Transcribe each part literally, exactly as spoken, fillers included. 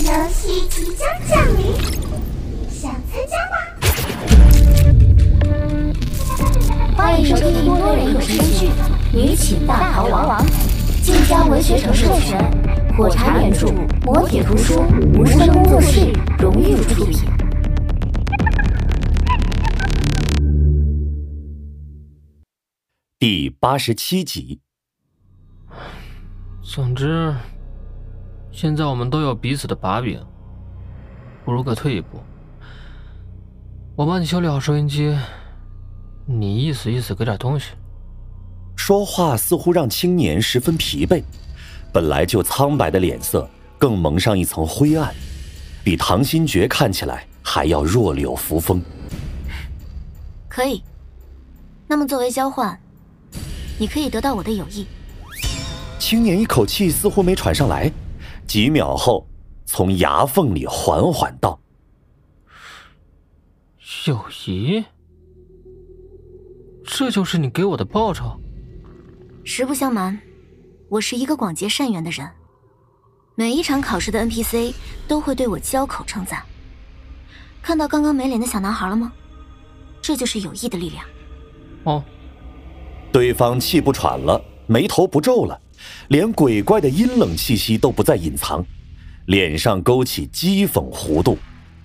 游戏即将降临，想参加吗？欢迎收听多人有声剧《女寝大逃亡》，晋江文学城授权，火柴原著，磨铁图书，无声工作室荣誉出品。 第八十七集。 总之，现在我们都有彼此的把柄，不如各退一步。我帮你修理好收音机，你意思意思给点东西。 说话似乎让青年十分疲惫，本来就苍白的脸色更蒙上一层灰暗，比唐新觉看起来还要弱柳扶风。 可以，那么作为交换，你可以得到我的友谊。 青年一口气似乎没喘上来，几秒后从牙缝里缓缓道： 友谊？这就是你给我的报酬？ 实不相瞒，我是一个广结善缘的人，每一场考试的 N P C 都会对我交口称赞。看到刚刚没脸的小男孩了吗？这就是友谊的力量。 哦。 对方气不喘了，眉头不皱了，连鬼怪的阴冷气息都不再隐藏，脸上勾起讥讽弧度。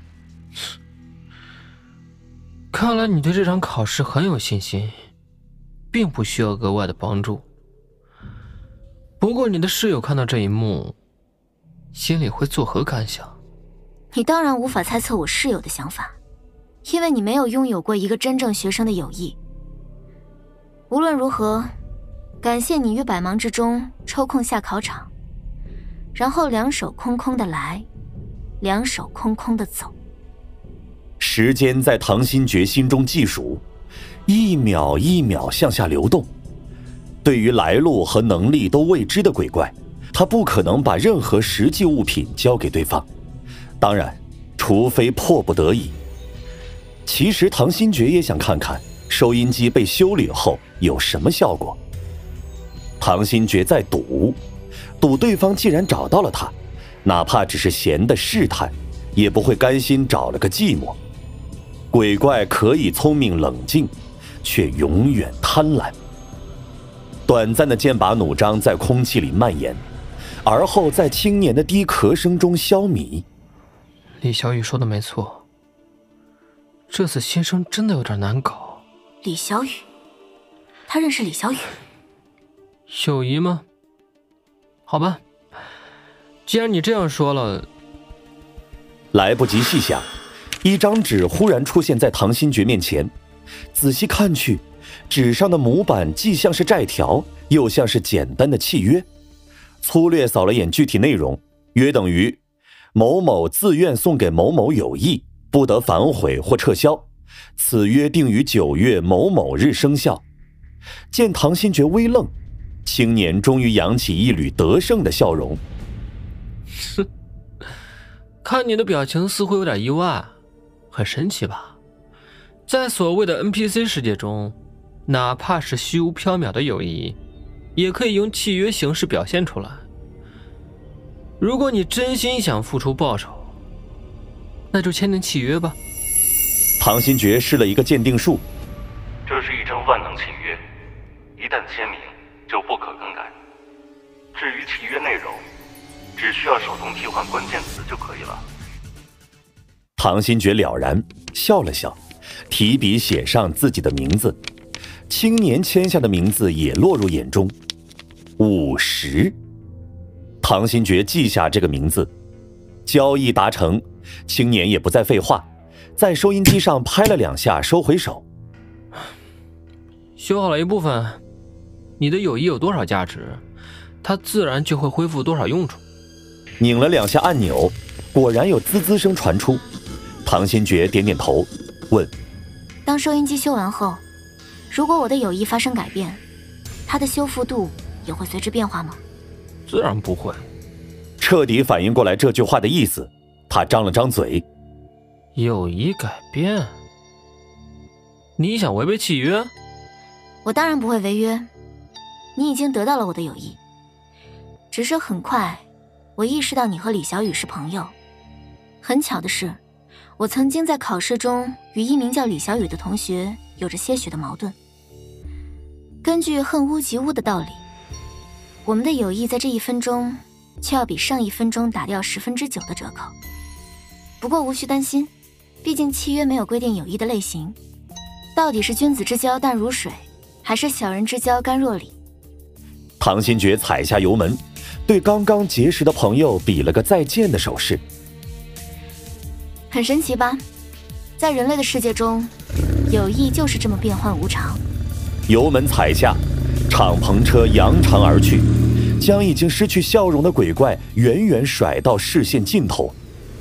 看来你对这场考试很有信心，并不需要额外的帮助。不过你的室友看到这一幕，心里会作何感想？ 你当然无法猜测我室友的想法，因为你没有拥有过一个真正学生的友谊。无论如何，感谢你于百忙之中抽空下考场，然后两手空空的来，两手空空的走。 时间在唐新觉心中计数，一秒一秒向下流动。对于来路和能力都未知的鬼怪，他不可能把任何实际物品交给对方，当然除非迫不得已。其实唐新觉也想看看收音机被修理后有什么效果。唐新觉在赌，赌对方既然找到了他，哪怕只是闲的试探，也不会甘心找了个寂寞。鬼怪可以聪明冷静，却永远贪婪。短暂的剑拔弩张在空气里蔓延，而后在青年的低咳声中消弭。 李小雨说的没错，这次新生真的有点难搞。 李小雨？他认识李小雨？ 友谊吗？好吧，既然你这样说了。 来不及细想，一张纸忽然出现在唐新觉面前，仔细看去，纸上的模板既像是债条，又像是简单的契约。粗略扫了眼具体内容，约等于某某自愿送给某某友谊，不得反悔或撤销，此约定于九月某某日生效。见唐新觉微愣，青年终于扬起一缕得胜的笑容。 看你的表情似乎有点意外，很神奇吧？在所谓的 N P C 世界中，哪怕是虚无缥缈的友谊，也可以用契约形式表现出来。如果你真心想付出报酬，那就签订契约吧。 唐新觉施了一个鉴定术， 这是一张万能契约，一旦签名就不可更改。至于契约内容，只需要手动替换关键词就可以了。 唐新觉了然，笑了笑，提笔写上自己的名字。青年签下的名字也落入眼中，五十。唐新觉记下这个名字，交易达成，青年也不再废话，在收音机上拍了两下，收回手。 修好了一部分，你的友谊有多少价值，它自然就会恢复多少用处。 拧了两下按钮，果然有滋滋声传出。唐新觉点点头，问： 当收音机修完后，如果我的友谊发生改变，它的修复度也会随之变化吗？ 自然不会。 彻底反应过来这句话的意思，他张了张嘴。 友谊改变？你想违背契约？ 我当然不会违约，你已经得到了我的友谊。只是很快我意识到你和李小雨是朋友， 很巧的是，我曾经在考试中与一名叫李小雨的同学有着些许的矛盾。根据恨屋及乌的道理，我们的友谊在这一分钟却要比上一分钟打掉十分之九的折扣。不过无需担心，毕竟契约没有规定友谊的类型，到底是君子之交淡如水，还是小人之交甘若醴？ 唐新觉踩下油门，对刚刚结识的朋友比了个再见的手势。 很神奇吧？在人类的世界中，友谊就是这么变幻无常。 油门踩下，敞篷车扬长而去，将已经失去笑容的鬼怪远远甩到视线尽头。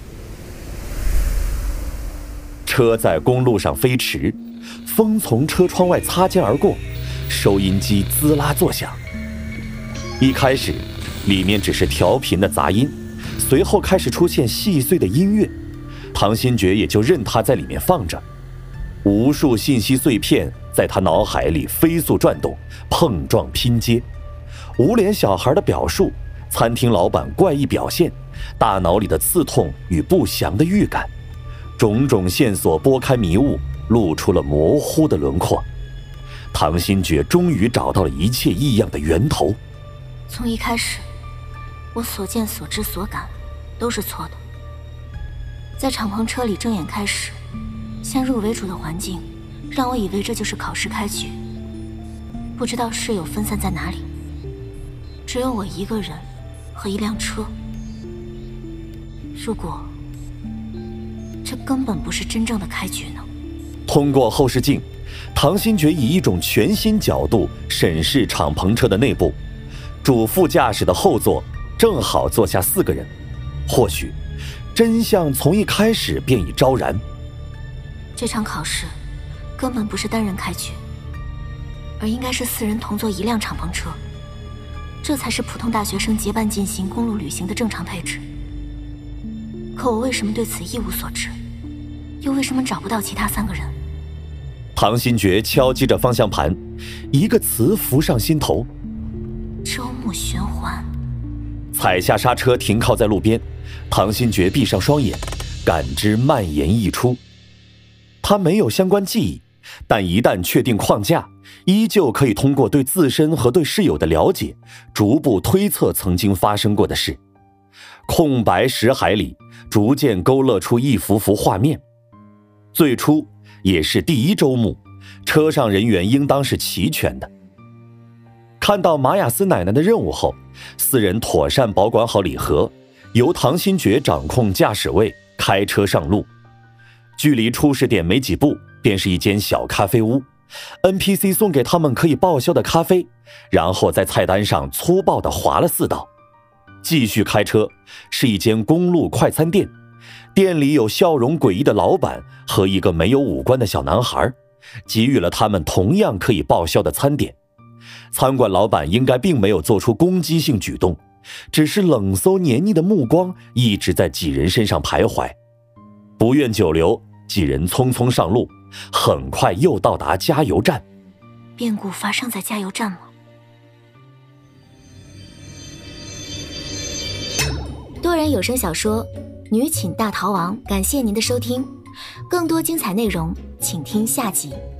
车在公路上飞驰，风从车窗外擦肩而过，收音机滋啦作响。一开始，里面只是调频的杂音，随后开始出现细碎的音乐，唐新觉也就任它在里面放着。无数信息碎片在他脑海里飞速转动，碰撞拼接。无脸小孩的表述，餐厅老板怪异表现，大脑里的刺痛与不祥的预感，种种线索拨开迷雾，露出了模糊的轮廓。唐新觉终于找到了一切异样的源头。 从一开始，我所见所知所感都是错的。在敞篷车里睁眼开始，先入为主的环境让我以为这就是考试开局，不知道室友分散在哪里，只有我一个人和一辆车。如果这根本不是真正的开局呢？ 通过后视镜，唐新觉以一种全新角度审视敞篷车的内部。主副驾驶的后座正好坐下四个人，或许真相从一开始便已昭然。 这场考试根本不是单人开局，而应该是四人同坐一辆敞篷车，这才是普通大学生结伴进行公路旅行的正常配置。可我为什么对此一无所知？又为什么找不到其他三个人？ 唐新觉敲击着方向盘，一个词浮上心头： 周末循环。 踩下刹车，停靠在路边。唐新觉闭上双眼，感知蔓延溢出。他没有相关记忆，但一旦确定框架，依旧可以通过对自身和对室友的了解，逐步推测曾经发生过的事。空白识海里，逐渐勾勒出一幅幅画面。最初也是第一周目，车上人员应当是齐全的。看到马雅斯奶奶的任务后，四人妥善保管好礼盒，由唐新觉掌控驾驶位，开车上路。距离出事点没几步，便是一间小咖啡屋。N P C 送给他们可以报销的咖啡，然后在菜单上粗暴地划了四道。继续开车，是一间公路快餐店，店里有笑容诡异的老板和一个没有五官的小男孩，给予了他们同样可以报销的餐点。餐馆老板应该并没有做出攻击性举动，只是冷搜黏腻的目光一直在几人身上徘徊。不愿久留，几人匆匆上路，很快又到达加油站。 变故发生在加油站吗？ 多人有声小说《女寝大逃亡》，感谢您的收听，更多精彩内容请听下集。